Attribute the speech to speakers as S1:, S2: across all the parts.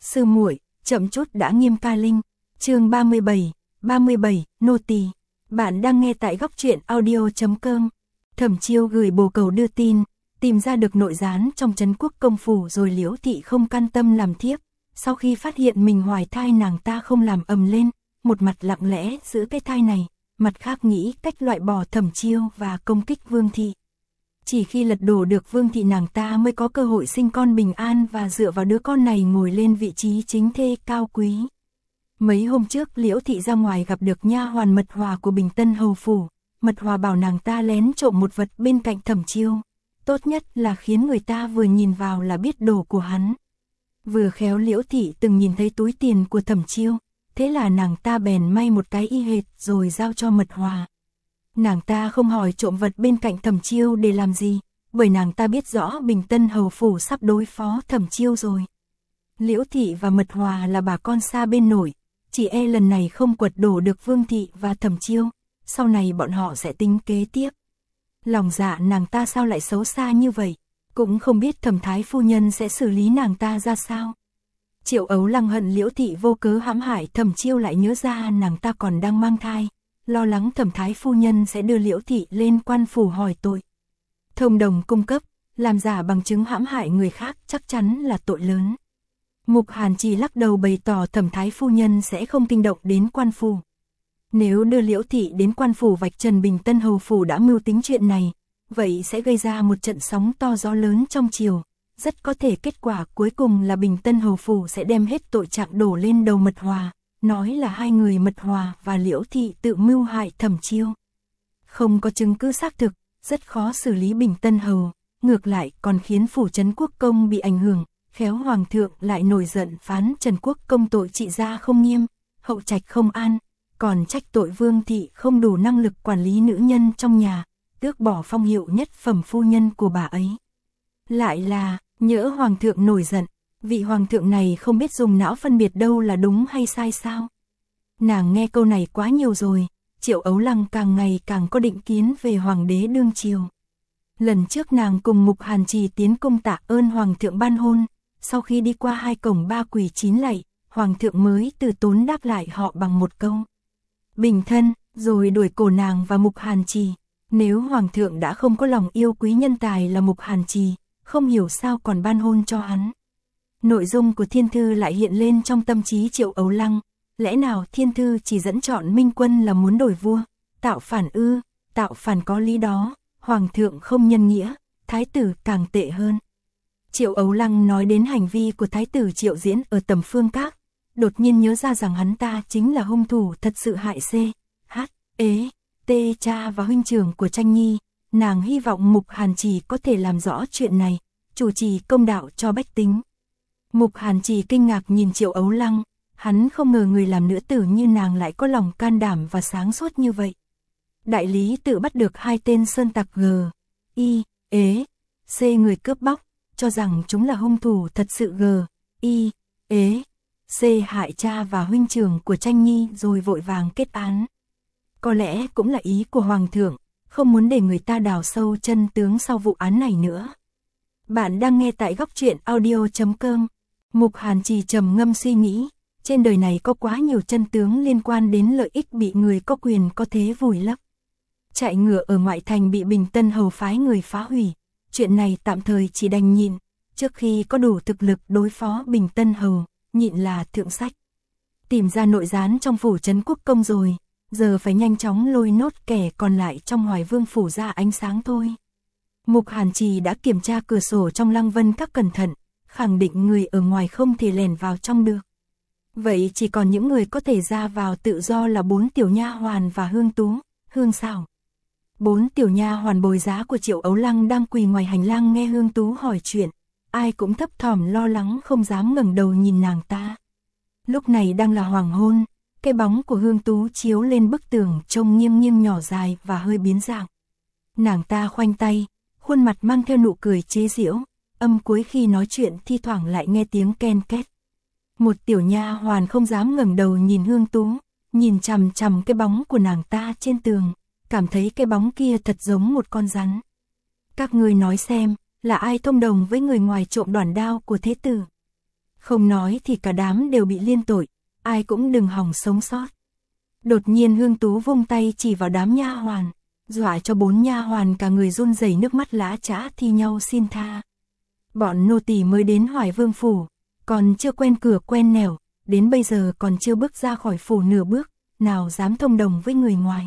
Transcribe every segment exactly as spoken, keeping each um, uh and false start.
S1: Sư muội, chậm chút đã nghiêm ca linh. Chương ba mươi bảy, ba mươi bảy, nô tỳ. Bạn đang nghe tại góc truyện audio chấm com. Thẩm Chiêu gửi bồ cầu đưa tin, tìm ra được nội gián trong trấn quốc công phủ rồi Liễu thị không can tâm làm thiếp. Sau khi phát hiện mình hoài thai, nàng ta không làm ầm lên, một mặt lặng lẽ giữ cái thai này, mặt khác nghĩ cách loại bỏ Thẩm Chiêu và công kích Vương thị. Chỉ khi lật đổ được Vương thị, nàng ta mới có cơ hội sinh con bình an và dựa vào đứa con này ngồi lên vị trí chính thê cao quý. Mấy hôm trước Liễu thị ra ngoài gặp được nha hoàn Mật Hòa của Bình Tân hầu phủ. Mật Hòa bảo nàng ta lén trộm một vật bên cạnh Thẩm Chiêu, tốt nhất là khiến người ta vừa nhìn vào là biết đồ của hắn. Vừa khéo Liễu thị từng nhìn thấy túi tiền của Thẩm Chiêu, thế là nàng ta bèn may một cái y hệt rồi giao cho Mật Hòa. Nàng ta không hỏi trộm vật bên cạnh Thẩm Chiêu để làm gì, bởi nàng ta biết rõ Bình Tân hầu phủ sắp đối phó Thẩm Chiêu rồi. Liễu thị và Mật Hòa là bà con xa bên nội, chỉ e lần này không quật đổ được Vương thị và Thẩm Chiêu, sau này bọn họ sẽ tính kế tiếp. Lòng dạ nàng ta sao lại xấu xa như vậy, cũng không biết Thẩm thái phu nhân sẽ xử lý nàng ta ra sao. Triệu Ấu Lăng hận Liễu thị vô cớ hãm hại Thẩm Chiêu, lại nhớ ra nàng ta còn đang mang thai, lo lắng Thẩm thái phu nhân sẽ đưa Liễu thị lên quan phủ hỏi tội. Thông đồng cung cấp, làm giả bằng chứng hãm hại người khác chắc chắn là tội lớn. Mục Hàn chỉ lắc đầu bày tỏ Thẩm thái phu nhân sẽ không kinh động đến quan phủ. Nếu đưa Liễu thị đến quan phủ vạch trần Bình Tân hầu phủ đã mưu tính chuyện này, vậy sẽ gây ra một trận sóng to gió lớn trong triều. Rất có thể kết quả cuối cùng là Bình Tân hầu phủ sẽ đem hết tội trạng đổ lên đầu Mật Hòa, nói là hai người Mật Hòa và Liễu thị tự mưu hại Thẩm Chiêu. Không có chứng cứ xác thực, rất khó xử lý Bình Tân hầu, ngược lại còn khiến phủ trấn quốc công bị ảnh hưởng, khéo hoàng thượng lại nổi giận phán Trần Quốc công tội trị gia không nghiêm, hậu trạch không an, còn trách tội Vương thị không đủ năng lực quản lý nữ nhân trong nhà, tước bỏ phong hiệu nhất phẩm phu nhân của bà ấy. Lại là, nhỡ hoàng thượng nổi giận, vị hoàng thượng này không biết dùng não phân biệt đâu là đúng hay sai sao. Nàng nghe câu này quá nhiều rồi, Triệu Ấu Lăng càng ngày càng có định kiến về hoàng đế đương triều. Lần trước nàng cùng Mục Hàn Trì tiến cung tạ ơn hoàng thượng ban hôn, sau khi đi qua hai cổng ba quỳ chín lạy, hoàng thượng mới từ tốn đáp lại họ bằng một câu bình thân, rồi đuổi cổ nàng và Mục Hàn Trì. Nếu hoàng thượng đã không có lòng yêu quý nhân tài là Mục Hàn Trì, không hiểu sao còn ban hôn cho hắn. Nội dung của thiên thư lại hiện lên trong tâm trí Triệu Ấu Lăng, lẽ nào thiên thư chỉ dẫn chọn Minh Quân là muốn đổi vua, tạo phản ư? Tạo phản có lý đó, hoàng thượng không nhân nghĩa, thái tử càng tệ hơn. Triệu Ấu Lăng nói đến hành vi của thái tử Triệu Diễn ở Tầm Phương Các, đột nhiên nhớ ra rằng hắn ta chính là hung thủ thật sự hại C, H, Ế, T cha và huynh trưởng của Tranh Nhi. Nàng hy vọng Mục Hàn Trì có thể làm rõ chuyện này, chủ trì công đạo cho bách tính. Mục Hàn Trì kinh ngạc nhìn Triệu Ấu Lăng, hắn không ngờ người làm nữ tử như nàng lại có lòng can đảm và sáng suốt như vậy. Đại lý tự bắt được hai tên sơn tặc G, I, Ế, C người cướp bóc, cho rằng chúng là hung thủ thật sự G, I, Ế, C hại cha và huynh trưởng của Tranh Nhi rồi vội vàng kết án. Có lẽ cũng là ý của hoàng thượng, không muốn để người ta đào sâu chân tướng sau vụ án này nữa. Bạn đang nghe tại góc truyện audio chấm com. Mục Hàn Trì trầm ngâm suy nghĩ, trên đời này có quá nhiều chân tướng liên quan đến lợi ích bị người có quyền có thế vùi lấp. Chạy ngựa ở ngoại thành bị Bình Tân hầu phái người phá hủy, chuyện này tạm thời chỉ đành nhịn, trước khi có đủ thực lực đối phó Bình Tân hầu, nhịn là thượng sách. Tìm ra nội gián trong phủ trấn quốc công rồi, giờ phải nhanh chóng lôi nốt kẻ còn lại trong Hoài Vương phủ ra ánh sáng thôi. Mục Hàn Trì đã kiểm tra cửa sổ trong Lăng Vân Các cẩn thận, khẳng định người ở ngoài không thể lẻn vào trong được. Vậy chỉ còn những người có thể ra vào tự do là bốn tiểu nha hoàn và Hương Tú, Hương Xảo. Bốn tiểu nha hoàn bồi giá của Triệu Ấu Lăng đang quỳ ngoài hành lang nghe Hương Tú hỏi chuyện, ai cũng thấp thỏm lo lắng không dám ngẩng đầu nhìn nàng ta. Lúc này đang là hoàng hôn, cái bóng của Hương Tú chiếu lên bức tường trông nghiêng nghiêng nhỏ dài và hơi biến dạng. Nàng ta khoanh tay, khuôn mặt mang theo nụ cười chế giễu, âm cuối khi nói chuyện thi thoảng lại nghe tiếng ken két. Một tiểu nha hoàn không dám ngẩng đầu nhìn Hương Tú, nhìn chằm chằm cái bóng của nàng ta trên tường, cảm thấy cái bóng kia thật giống một con rắn. Các ngươi nói xem, là ai thông đồng với người ngoài trộm đoản đao của thế tử? Không nói thì cả đám đều bị liên tội, ai cũng đừng hòng sống sót. Đột nhiên Hương Tú vung tay chỉ vào đám nha hoàn, dọa cho bốn nha hoàn cả người run rẩy, nước mắt lã chã thi nhau xin tha. Bọn nô tỳ mới đến Hoài Vương phủ, còn chưa quen cửa quen nẻo, đến bây giờ còn chưa bước ra khỏi phủ nửa bước, nào dám thông đồng với người ngoài.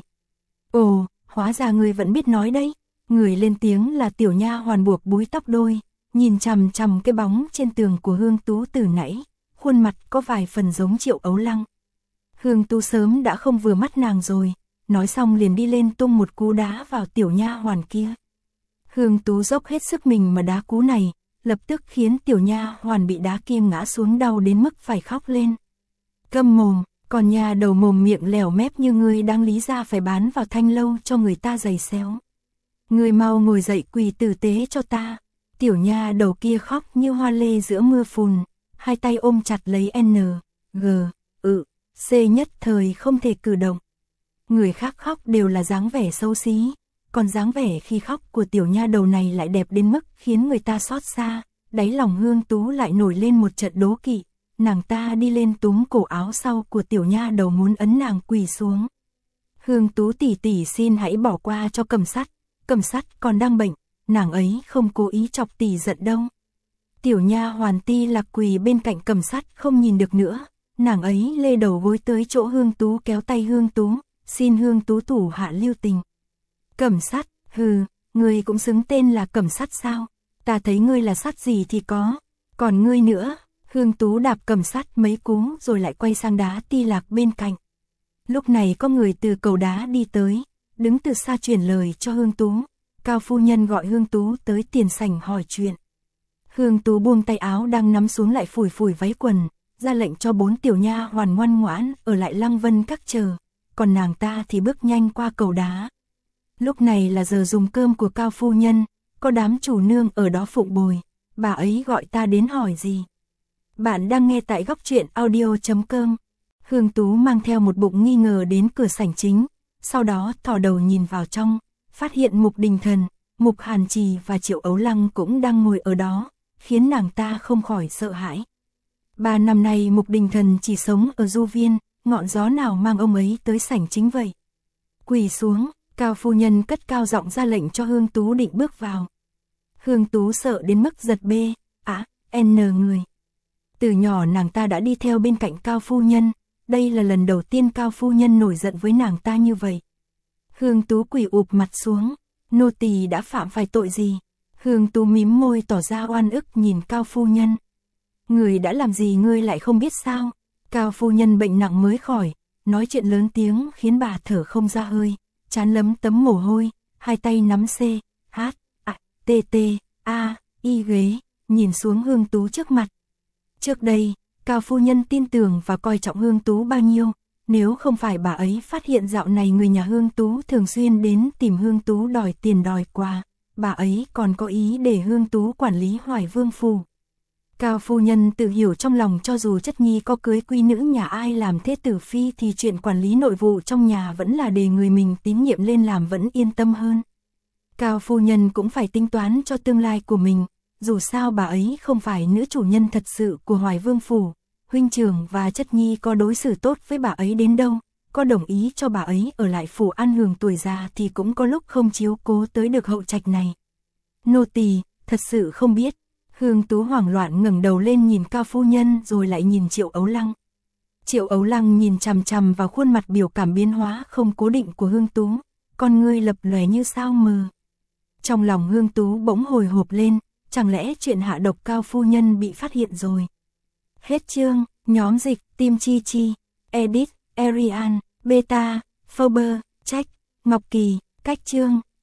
S1: Ồ, hóa ra người vẫn biết nói đấy. Người lên tiếng là tiểu nha hoàn buộc búi tóc đôi, nhìn chằm chằm cái bóng trên tường của Hương Tú từ nãy, khuôn mặt có vài phần giống Triệu Ấu Lăng. Hương Tú sớm đã không vừa mắt nàng rồi, nói xong liền đi lên tung một cú đá vào tiểu nha hoàn kia. Hương Tú dốc hết sức mình mà đá cú này, lập tức khiến tiểu nha hoàn bị đá kia ngã xuống đau đến mức phải khóc lên. Câm mồm, còn nhà đầu mồm miệng lèo mép như ngươi đang lý ra phải bán vào thanh lâu cho người ta giày xéo. Ngươi mau ngồi dậy quỳ tử tế cho ta. Tiểu nha đầu kia khóc như hoa lê giữa mưa phùn, hai tay ôm chặt lấy N, G, ự, C nhất thời không thể cử động. Người khác khóc đều là dáng vẻ xấu xí, còn dáng vẻ khi khóc của tiểu nha đầu này lại đẹp đến mức khiến người ta xót xa. Đáy lòng Hương Tú lại nổi lên một trận đố kỵ, nàng ta đi lên túm cổ áo sau của tiểu nha đầu muốn ấn nàng quỳ xuống. Hương Tú tỷ tỷ xin hãy bỏ qua cho Cẩm Sắt, Cẩm Sắt còn đang bệnh, nàng ấy không cố ý chọc tỷ giận đâu. Tiểu nha hoàn Ti Lạc quỳ bên cạnh Cẩm Sắt không nhìn được nữa, nàng ấy lê đầu gối tới chỗ Hương Tú kéo tay Hương Tú, xin Hương Tú thủ hạ lưu tình. Cẩm Sắt, hừ, ngươi cũng xứng tên là Cẩm Sắt sao? Ta thấy ngươi là sắt gì thì có, còn ngươi nữa. Hương Tú đạp Cẩm Sắt mấy cú rồi lại quay sang đá Ti Lạc bên cạnh. Lúc này có người từ cầu đá đi tới, đứng từ xa truyền lời cho Hương Tú. Cao phu nhân gọi Hương Tú tới tiền sảnh hỏi chuyện. Hương Tú buông tay áo đang nắm xuống lại phủi phủi váy quần, ra lệnh cho bốn tiểu nha hoàn ngoan ngoãn ở lại Lăng Vân Các chờ, còn nàng ta thì bước nhanh qua cầu đá. Lúc này là giờ dùng cơm của Cao phu nhân, có đám chủ nương ở đó phụng bồi, bà ấy gọi ta đến hỏi gì. Bạn đang nghe tại góc truyện audio chấm com. Hương Tú mang theo một bụng nghi ngờ đến cửa sảnh chính, sau đó thò đầu nhìn vào trong, phát hiện Mục Đình Thần, Mục Hàn Trì và Triệu Ấu Lăng cũng đang ngồi ở đó, khiến nàng ta không khỏi sợ hãi. Ba năm nay Mục Đình Thần chỉ sống ở Du Viên, ngọn gió nào mang ông ấy tới sảnh chính vậy. Quỳ xuống, Cao phu nhân cất cao giọng ra lệnh cho Hương Tú định bước vào. Hương Tú sợ đến mức giật bê, á, à, n người. Từ nhỏ nàng ta đã đi theo bên cạnh Cao phu nhân, đây là lần đầu tiên Cao phu nhân nổi giận với nàng ta như vậy. Hương Tú quỳ ụp mặt xuống, nô tỳ đã phạm phải tội gì? Hương Tú mím môi tỏ ra oan ức nhìn Cao phu nhân. Người đã làm gì ngươi lại không biết sao? Cao phu nhân bệnh nặng mới khỏi, nói chuyện lớn tiếng khiến bà thở không ra hơi, trán lấm tấm mồ hôi, hai tay nắm C, H, A, T, T, A, Y ghế, nhìn xuống Hương Tú trước mặt. Trước đây, Cao phu nhân tin tưởng và coi trọng Hương Tú bao nhiêu, nếu không phải bà ấy phát hiện dạo này người nhà Hương Tú thường xuyên đến tìm Hương Tú đòi tiền đòi quà, bà ấy còn có ý để Hương Tú quản lý Hoài Vương phủ. Cao phu nhân tự hiểu trong lòng cho dù chất nhi có cưới quý nữ nhà ai làm thế tử phi thì chuyện quản lý nội vụ trong nhà vẫn là để người mình tín nhiệm lên làm vẫn yên tâm hơn. Cao phu nhân cũng phải tính toán cho tương lai của mình, dù sao bà ấy không phải nữ chủ nhân thật sự của Hoài Vương phủ, huynh trưởng và chất nhi có đối xử tốt với bà ấy đến đâu, có đồng ý cho bà ấy ở lại phủ an hưởng tuổi già thì cũng có lúc không chiếu cố tới được hậu trạch này. Nô tỳ thật sự không biết. Hương Tú hoảng loạn ngẩng đầu lên nhìn Cao phu nhân rồi lại nhìn Triệu Ấu Lăng. Triệu Ấu Lăng nhìn chằm chằm vào khuôn mặt biểu cảm biến hóa không cố định của Hương Tú, con ngươi lập lòe như sao mờ. Trong lòng Hương Tú bỗng hồi hộp lên, chẳng lẽ chuyện hạ độc Cao phu nhân bị phát hiện rồi. Hết chương, nhóm dịch, Tim Chi Chi, Edit, Arian, Beta, Faber, Trách, Ngọc Kỳ, cách chương.